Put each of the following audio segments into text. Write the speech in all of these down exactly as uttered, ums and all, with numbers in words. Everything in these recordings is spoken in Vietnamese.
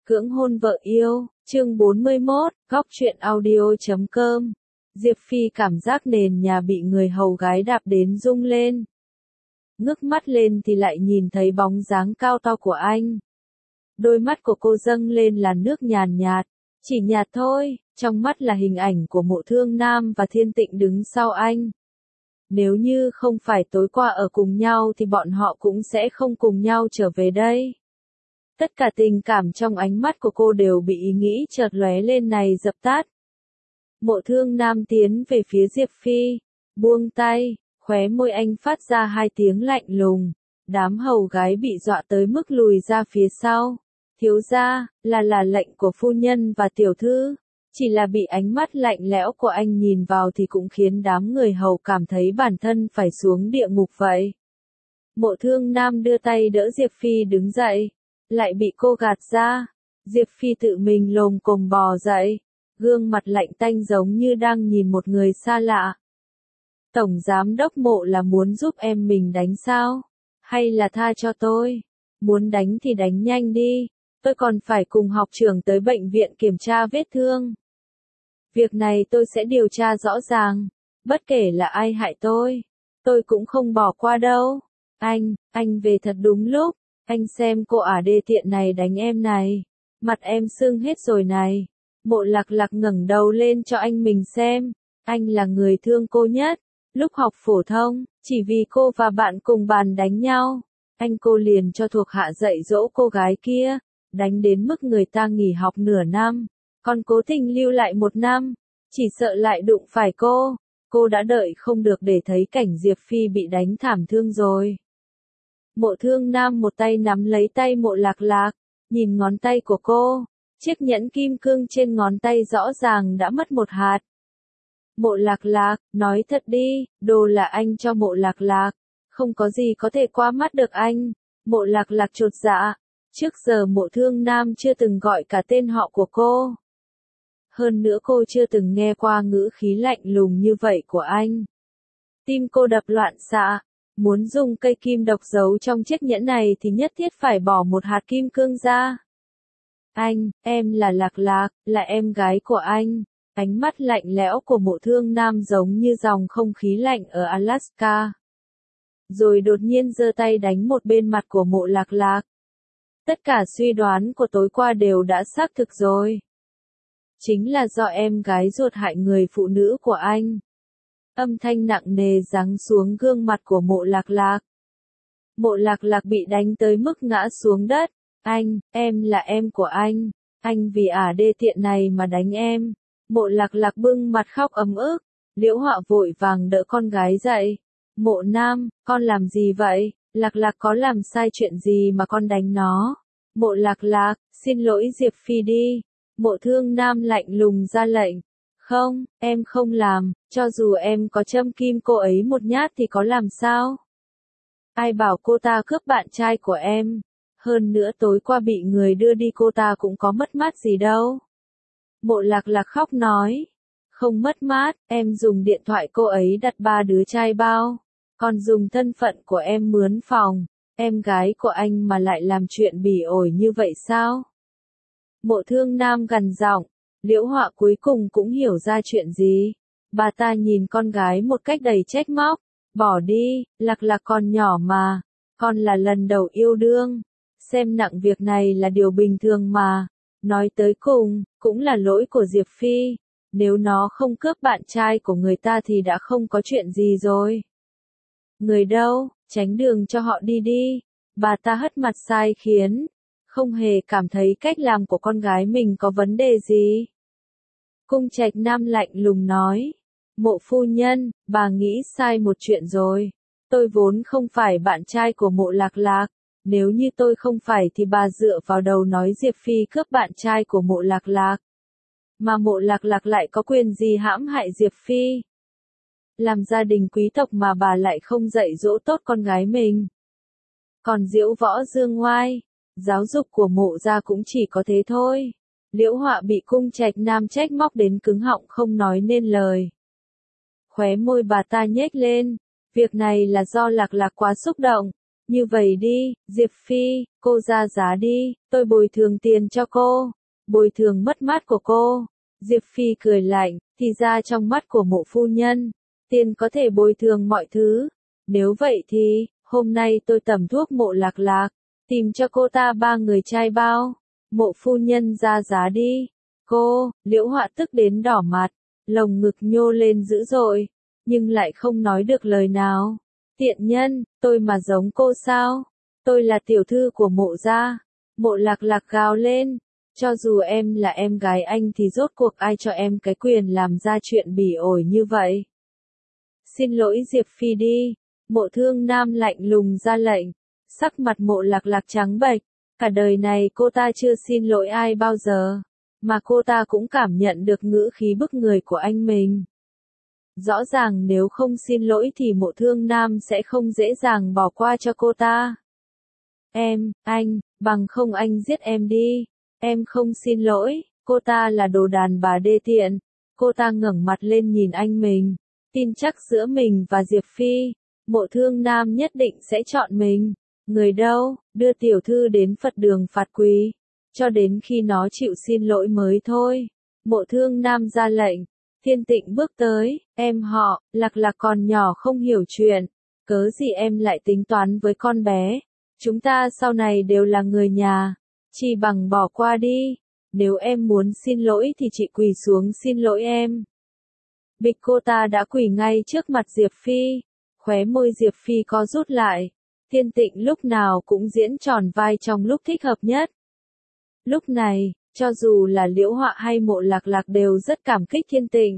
Cưỡng hôn vợ yêu, chương bốn mươi mốt, góc truyện audio chấm com. Diệp Phi cảm giác nền nhà bị người hầu gái đạp đến rung lên. Ngước mắt lên thì lại nhìn thấy bóng dáng cao to của anh. Đôi mắt của cô dâng lên là nước nhàn nhạt, chỉ nhạt thôi, trong mắt là hình ảnh của Mộ Thương Nam và Thiên Tịnh đứng sau anh. Nếu như không phải tối qua ở cùng nhau thì bọn họ cũng sẽ không cùng nhau trở về đây. Tất cả tình cảm trong ánh mắt của cô đều bị ý nghĩ chợt lóe lên này dập tắt. Mộ Thương Nam tiến về phía Diệp Phi, buông tay, khóe môi anh phát ra hai tiếng lạnh lùng. Đám hầu gái bị dọa tới mức lùi ra phía sau. Thiếu gia, là là lệnh của phu nhân và tiểu thư. Chỉ là bị ánh mắt lạnh lẽo của anh nhìn vào thì cũng khiến đám người hầu cảm thấy bản thân phải xuống địa ngục vậy. Mộ Thương Nam đưa tay đỡ Diệp Phi đứng dậy, lại bị cô gạt ra. Diệp Phi tự mình lồm cồm bò dậy, gương mặt lạnh tanh giống như đang nhìn một người xa lạ. Tổng giám đốc Mộ là muốn giúp em mình đánh sao? Hay là tha cho tôi? Muốn đánh thì đánh nhanh đi, tôi còn phải cùng học trưởng tới bệnh viện kiểm tra vết thương. Việc này tôi sẽ điều tra rõ ràng, bất kể là ai hại tôi, tôi cũng không bỏ qua đâu. Anh, anh về thật đúng lúc, anh xem cô ả đê tiện này đánh em này, mặt em sưng hết rồi này. Mộ Lạc Lạc ngẩng đầu lên cho anh mình xem, anh là người thương cô nhất, lúc học phổ thông, chỉ vì cô và bạn cùng bàn đánh nhau, anh cô liền cho thuộc hạ dạy dỗ cô gái kia, đánh đến mức người ta nghỉ học nửa năm, còn cố tình lưu lại một năm, chỉ sợ lại đụng phải cô, cô đã đợi không được để thấy cảnh Diệp Phi bị đánh thảm thương rồi. Mộ Thương Nam một tay nắm lấy tay Mộ Lạc Lạc, nhìn ngón tay của cô, chiếc nhẫn kim cương trên ngón tay rõ ràng đã mất một hạt. Mộ Lạc Lạc, nói thật đi, đồ là anh cho Mộ Lạc Lạc, không có gì có thể qua mắt được anh. Mộ Lạc Lạc chột dạ, trước giờ Mộ Thương Nam chưa từng gọi cả tên họ của cô. Hơn nữa cô chưa từng nghe qua ngữ khí lạnh lùng như vậy của anh. Tim cô đập loạn xạ, muốn dùng cây kim độc giấu trong chiếc nhẫn này thì nhất thiết phải bỏ một hạt kim cương ra. Anh, em là Lạc Lạc, là em gái của anh. Ánh mắt lạnh lẽo của Mộ Thương Nam giống như dòng không khí lạnh ở Alaska. Rồi đột nhiên giơ tay đánh một bên mặt của Mộ Lạc Lạc. Tất cả suy đoán của tối qua đều đã xác thực rồi. Chính là do em gái ruột hại người phụ nữ của anh. Âm thanh nặng nề giáng xuống gương mặt của Mộ Lạc Lạc. Mộ Lạc Lạc bị đánh tới mức ngã xuống đất. Anh, em là em của anh. Anh vì ả đê tiện này mà đánh em. Mộ Lạc Lạc bưng mặt khóc ấm ức. Liễu Họa vội vàng đỡ con gái dậy. Mộ Nam, con làm gì vậy? Lạc Lạc có làm sai chuyện gì mà con đánh nó? Mộ Lạc Lạc, xin lỗi Diệp Phi đi. Mộ Thương Nam lạnh lùng ra lệnh. Không, em không làm, cho dù em có châm kim cô ấy một nhát thì có làm sao? Ai bảo cô ta cướp bạn trai của em? Hơn nữa tối qua bị người đưa đi cô ta cũng có mất mát gì đâu. Mộ Lạc Lạc khóc nói. Không mất mát, em dùng điện thoại cô ấy đặt ba đứa trai bao. Còn dùng thân phận của em mướn phòng. Em gái của anh mà lại làm chuyện bỉ ổi như vậy sao? Mộ Thương Nam gằn giọng. Liễu Họa cuối cùng cũng hiểu ra chuyện gì. Bà ta nhìn con gái một cách đầy trách móc. Bỏ đi, Lạc Lạc còn nhỏ mà. Con là lần đầu yêu đương. Xem nặng việc này là điều bình thường mà. Nói tới cùng, cũng là lỗi của Diệp Phi. Nếu nó không cướp bạn trai của người ta thì đã không có chuyện gì rồi. Người đâu, tránh đường cho họ đi đi. Bà ta hất mặt sai khiến. Không hề cảm thấy cách làm của con gái mình có vấn đề gì. Cung Trạch Nam lạnh lùng nói. Mộ phu nhân, bà nghĩ sai một chuyện rồi. Tôi vốn không phải bạn trai của Mộ Lạc Lạc. Nếu như tôi không phải thì bà dựa vào đầu nói Diệp Phi cướp bạn trai của Mộ Lạc Lạc. Mà Mộ Lạc Lạc lại có quyền gì hãm hại Diệp Phi? Làm gia đình quý tộc mà bà lại không dạy dỗ tốt con gái mình. Còn diễu võ dương ngoai, giáo dục của Mộ gia cũng chỉ có thế thôi. Liễu Họa bị Cung Trạch Nam trách móc đến cứng họng không nói nên lời. Khóe môi bà ta nhếch lên, việc này là do Lạc Lạc quá xúc động, Như vậy đi, Diệp Phi, cô ra giá đi, tôi bồi thường tiền cho cô. Bồi thường mất mát của cô. Diệp Phi cười lạnh, thì ra trong mắt của Mộ phu nhân, tiền có thể bồi thường mọi thứ. Nếu vậy thì, hôm nay tôi tẩm thuốc Mộ Lạc Lạc, tìm cho cô ta ba người trai bao. Mộ phu nhân ra giá đi. Cô, Liễu Họa tức đến đỏ mặt, lồng ngực nhô lên dữ dội, nhưng lại không nói được lời nào. Tiện nhân, tôi mà giống cô sao? Tôi là tiểu thư của Mộ gia. Mộ Lạc Lạc gào lên. Cho dù em là em gái anh thì rốt cuộc ai cho em cái quyền làm ra chuyện bỉ ổi như vậy? Xin lỗi Diệp Phi đi. Mộ Thương Nam lạnh lùng ra lệnh. Sắc mặt Mộ Lạc Lạc trắng bệch. Cả đời này cô ta chưa xin lỗi ai bao giờ. Mà cô ta cũng cảm nhận được ngữ khí bức người của anh mình. Rõ ràng nếu không xin lỗi thì Mộ Thương Nam sẽ không dễ dàng bỏ qua cho cô ta. Em, anh, bằng không anh giết em đi. Em không xin lỗi, cô ta là đồ đàn bà đê tiện. Cô ta ngẩng mặt lên nhìn anh mình. Tin chắc giữa mình và Diệp Phi, Mộ Thương Nam nhất định sẽ chọn mình. Người đâu, đưa tiểu thư đến Phật đường phạt quỳ. Cho đến khi nó chịu xin lỗi mới thôi. Mộ Thương Nam ra lệnh. Thiên Tịnh bước tới, em họ, Lạc Lạc còn nhỏ không hiểu chuyện. Cớ gì em lại tính toán với con bé. Chúng ta sau này đều là người nhà. Chỉ bằng bỏ qua đi. Nếu em muốn xin lỗi thì chị quỳ xuống xin lỗi em. Bịch cô ta đã quỳ ngay trước mặt Diệp Phi. Khóe môi Diệp Phi co rút lại. Thiên Tịnh lúc nào cũng diễn tròn vai trong lúc thích hợp nhất. Lúc này, cho dù là Liễu Họa hay Mộ Lạc Lạc đều rất cảm kích Thiên Tịnh.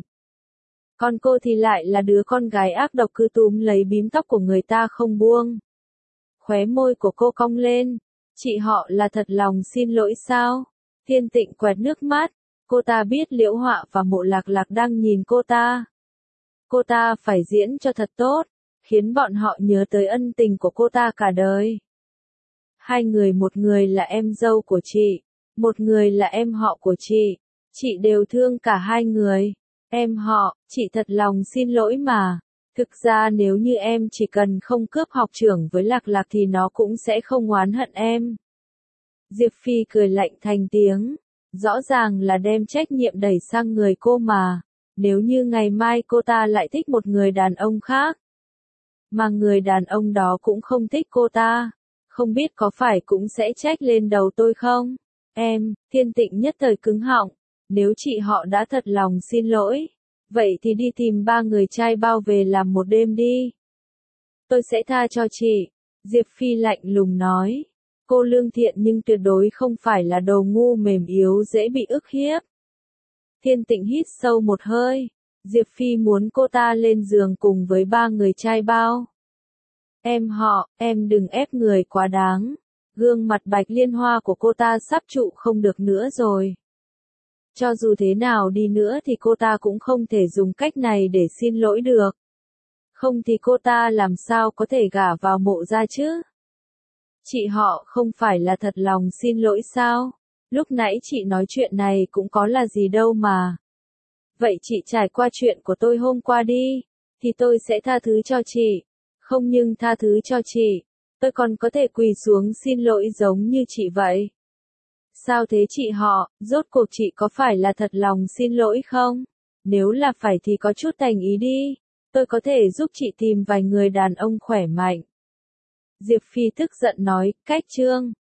Còn cô thì lại là đứa con gái ác độc cứ túm lấy bím tóc của người ta không buông. Khóe môi của cô cong lên. Chị họ là thật lòng xin lỗi sao? Thiên Tịnh quẹt nước mắt. Cô ta biết Liễu Họa và Mộ Lạc Lạc đang nhìn cô ta. Cô ta phải diễn cho thật tốt, khiến bọn họ nhớ tới ân tình của cô ta cả đời. Hai người, một người là em dâu của chị, một người là em họ của chị. Chị đều thương cả hai người. Em họ, chị thật lòng xin lỗi mà. Thực ra nếu như em chỉ cần không cướp học trưởng với Lạc Lạc thì nó cũng sẽ không oán hận em. Diệp Phi cười lạnh thành tiếng. Rõ ràng là đem trách nhiệm đẩy sang người cô mà. Nếu như ngày mai cô ta lại thích một người đàn ông khác, mà người đàn ông đó cũng không thích cô ta, không biết có phải cũng sẽ trách lên đầu tôi không? Em, Thiên Tịnh nhất thời cứng họng. Nếu chị họ đã thật lòng xin lỗi, vậy thì đi tìm ba người trai bao về làm một đêm đi. Tôi sẽ tha cho chị. Diệp Phi lạnh lùng nói. Cô lương thiện nhưng tuyệt đối không phải là đồ ngu mềm yếu dễ bị ức hiếp. Thiên Tịnh hít sâu một hơi. Diệp Phi muốn cô ta lên giường cùng với ba người trai bao. Em họ, em đừng ép người quá đáng. Gương mặt Bạch Liên Hoa của cô ta sắp trụ không được nữa rồi. Cho dù thế nào đi nữa thì cô ta cũng không thể dùng cách này để xin lỗi được. Không thì cô ta làm sao có thể gả vào Mộ gia chứ? Chị họ không phải là thật lòng xin lỗi sao? Lúc nãy chị nói chuyện này cũng có là gì đâu mà. Vậy chị trải qua chuyện của tôi hôm qua đi, thì tôi sẽ tha thứ cho chị. Không nhưng tha thứ cho chị, tôi còn có thể quỳ xuống xin lỗi giống như chị vậy. Sao thế chị họ, rốt cuộc chị có phải là thật lòng xin lỗi không? Nếu là phải thì có chút thành ý đi. Tôi có thể giúp chị tìm vài người đàn ông khỏe mạnh. Diệp Phi tức giận nói, cách trương.